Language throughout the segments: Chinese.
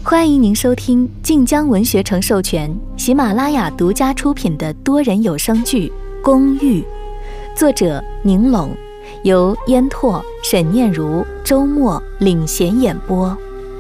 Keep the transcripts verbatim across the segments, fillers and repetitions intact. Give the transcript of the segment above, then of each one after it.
欢迎您收听晋江文学城授权、喜马拉雅独家出品的多人有声剧《公寓》，作者宁拢，由烟拓、沈念如、周末领衔演播。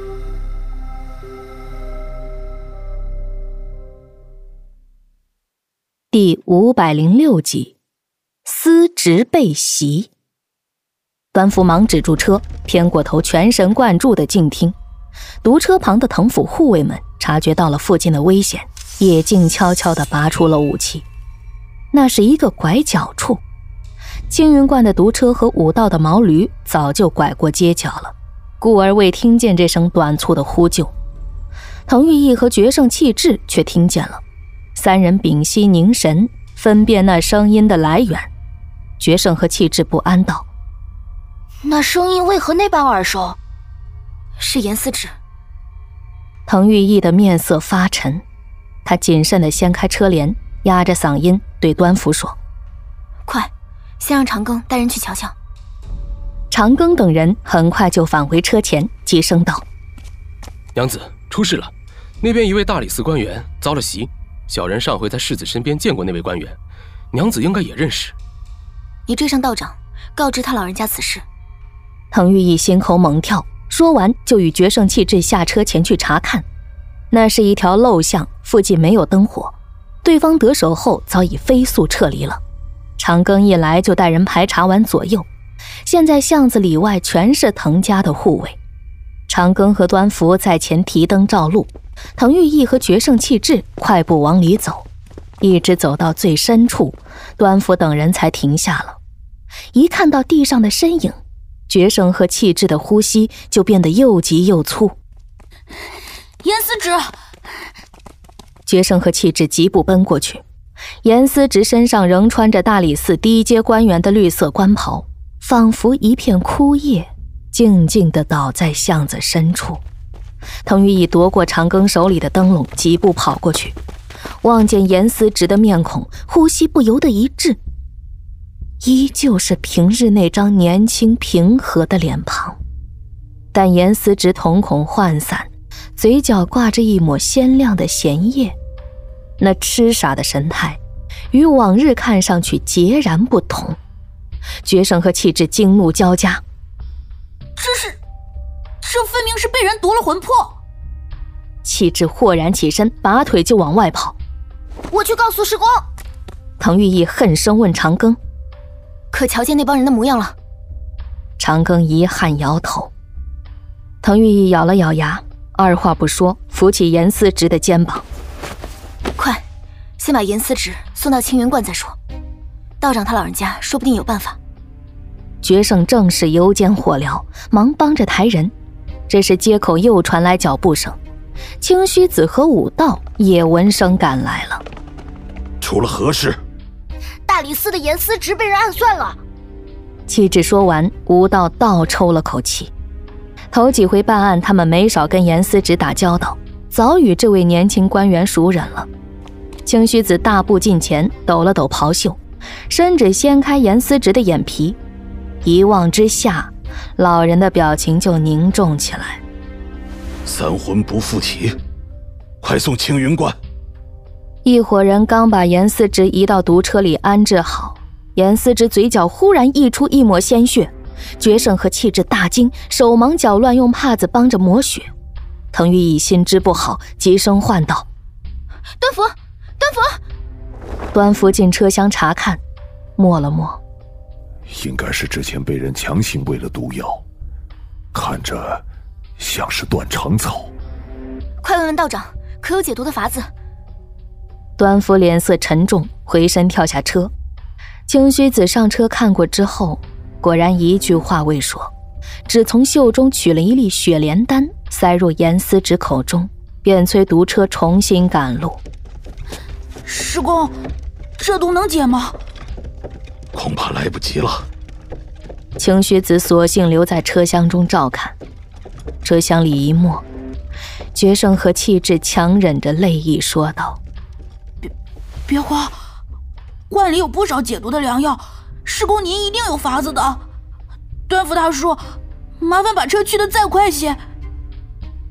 第五百零六集，司职被袭。端福忙止住车，偏过头，全神贯注地静听。毒车旁的藤府护卫们察觉到了附近的危险，也静悄悄地拔出了武器。那是一个拐角处，青云观的毒车和武道的毛驴早就拐过街角了，故而未听见这声短促的呼救。滕玉义和决胜气质却听见了，三人屏息凝神，分辨那声音的来源。决胜和气质不安道： 那声音为何那般耳熟？是严思止。 滕玉义的面色发沉，他谨慎地掀开车帘，压着嗓音对端福说： 快，先让长庚带人去瞧瞧。 长庚等人很快就返回车前，急声道： 娘子，出事了，那边一位大理寺官员遭了袭，小人上回在世子身边见过那位官员，娘子应该也认识。 你追上道长，告知他老人家此事。 滕玉义心口猛跳，说完就与决胜气质下车前去查看。那是一条陋巷，附近没有灯火，对方得手后早已飞速撤离了。长庚一来就带人排查完左右，现在巷子里外全是滕家的护卫。长庚和端福在前提灯照路，滕玉义和决胜气质快步往里走，一直走到最深处，端福等人才停下了。一看到地上的身影，决胜和气质的呼吸就变得又急又粗。 严思止！ 决胜和气质急步奔过去。严思直身上仍穿着大理寺第一阶官员的绿色官袍，仿佛一片枯叶，静静地倒在巷子深处。滕玉义夺过长庚手里的灯笼，疾步跑过去，望见严思直的面孔，呼吸不由得一滞，依旧是平日那张年轻平和的脸庞，但严思直瞳孔涣散，嘴角挂着一抹鲜亮的咸液，那痴傻的神态与往日看上去截然不同。决胜和气质惊怒交加， 这是这分明是被人夺了魂魄。 气质豁然起身，拔腿就往外跑。 我去告诉师公。 滕玉义恨声问长庚： 可瞧见那帮人的模样了？ 长庚遗憾摇头。滕玉义咬了咬牙，二话不说，扶起严思直的肩膀： 快，先把严思直送到青云观再说，道长他老人家说不定有办法。 决胜正是油尖火燎，忙帮着抬人。这时街口又传来脚步声，清虚子和武道也闻声赶来了。 出了何事？ 大理寺的严思直被人暗算了。 气质说完，武道倒抽了口气。头几回办案，他们没少跟严思直打交道，早与这位年轻官员熟稔了。清虚子大步近前，抖了抖袍袖，伸指掀开严思直的眼皮，一望之下，老人的表情就凝重起来。 三魂不附体，快送青云观。 一伙人刚把严思直移到毒车里安置好，严思直嘴角忽然溢出一抹鲜血，决胜和气质大惊，手忙脚乱用帕子帮着抹血。滕玉义心知不好，急声唤道： 端福，端福！ 端福进车厢查看，默了默， 应该是之前被人强行喂了毒药，看着像是断肠草。 快问问道长，可有解毒的法子？ 端福脸色沉重，回身跳下车。清虚子上车看过之后，果然一句话未说，只从袖中取了一粒雪莲丹，塞入严思直口中，便催毒车重新赶路。 师公，这毒能解吗？ 恐怕来不及了。 清虚子索性留在车厢中照看。车厢里一默，决胜和气质强忍着泪意说道： 别别慌，罐里有不少解毒的良药，师公您一定有法子的。端福大叔，麻烦把车去得再快些。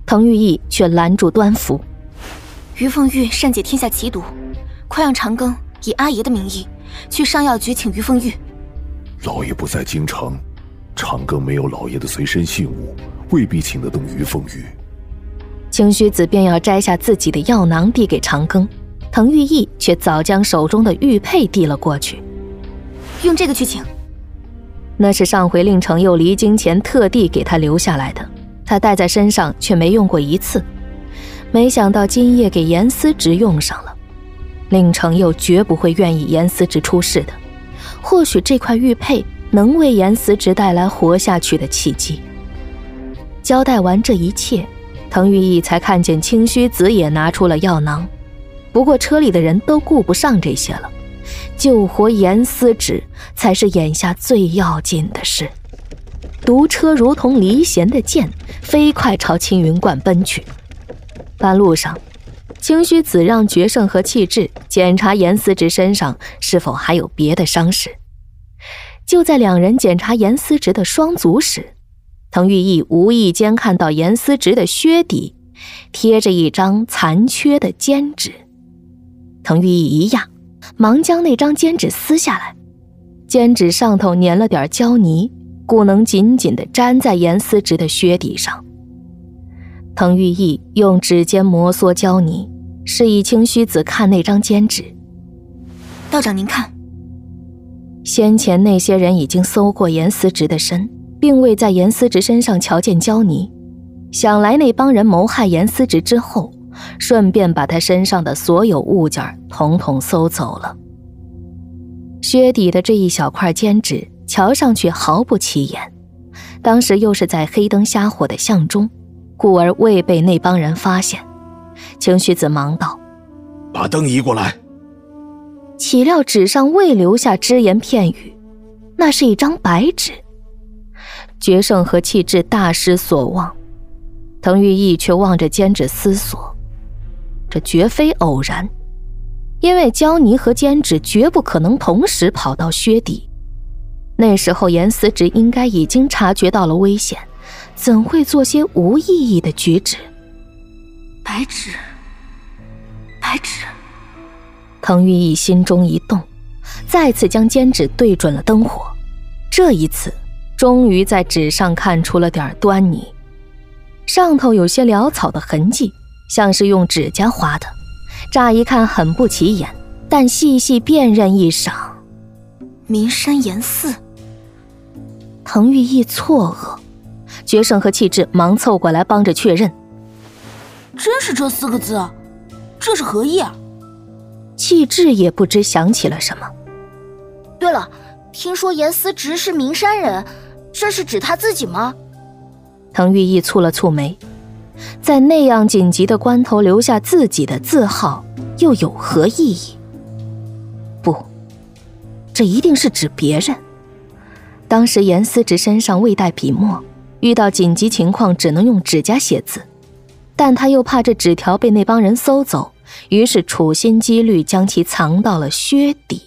滕玉义却拦住端福。 于凤玉善解天下奇毒，快让长庚以阿爷的名义去上药局请于凤玉。 老爷不在京城，长庚没有老爷的随身信物，未必请得动于凤玉。 清虚子便要摘下自己的药囊递给长庚，滕玉义却早将手中的玉佩递了过去。 用这个去请。 那是上回令程佑离京前特地给他留下来的，他带在身上却没用过一次，没想到今夜给严思直用上了。令程佑绝不会愿意严思直出事的，或许这块玉佩能为严思直带来活下去的契机。交代完这一切，滕玉义才看见清虚子也拿出了药囊，不过车里的人都顾不上这些了，救活严思直才是眼下最要紧的事。毒车如同离弦的箭，飞快朝青云观奔去。半路上，清虚子让决胜和气质检查严思直身上是否还有别的伤势。就在两人检查严思直的双足时，滕玉义无意间看到严思直的靴底贴着一张残缺的笺纸。滕玉义一讶，忙将那张笺纸撕下来，笺纸上头粘了点胶泥，故能紧紧地粘在严思直的靴底上。滕玉义用指尖摩挲胶泥，示意清虚子看那张笺纸。 道长您看。 先前那些人已经搜过严思直的身，并未在严思直身上瞧见胶泥，想来那帮人谋害严思直之后，顺便把他身上的所有物件统统搜走了。靴底的这一小块笺纸瞧上去毫不起眼，当时又是在黑灯瞎火的巷中，故而未被那帮人发现。清虚子忙道： 把灯移过来。 岂料纸上未留下只言片语，那是一张白纸。决胜和气质大失所望，滕玉义却望着笺纸思索，这绝非偶然，因为胶泥和笺纸绝不可能同时跑到靴底。那时候严思直应该已经察觉到了危险，怎会做些无意义的举止？ 白纸，白纸。 滕玉义心中一动，再次将笺纸对准了灯火。这一次终于在纸上看出了点端倪，上头有些潦草的痕迹，像是用指甲划的，乍一看很不起眼，但细细辨认一赏， 岷山严寺。 滕玉义错愕，决胜和气质忙凑过来帮着确认。 真是这四个字，这是何意啊？ 气质也不知想起了什么。 对了，听说严思直是岷山人，这是指他自己吗？ 滕玉义蹙了蹙眉，在那样紧急的关头留下自己的字号，又有何意义？不，这一定是指别人。当时严思直身上未带笔墨，遇到紧急情况只能用指甲写字，但他又怕这纸条被那帮人搜走，于是处心积虑将其藏到了靴底。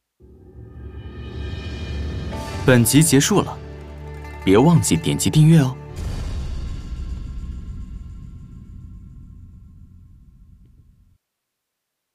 本集结束了，别忘记点击订阅哦。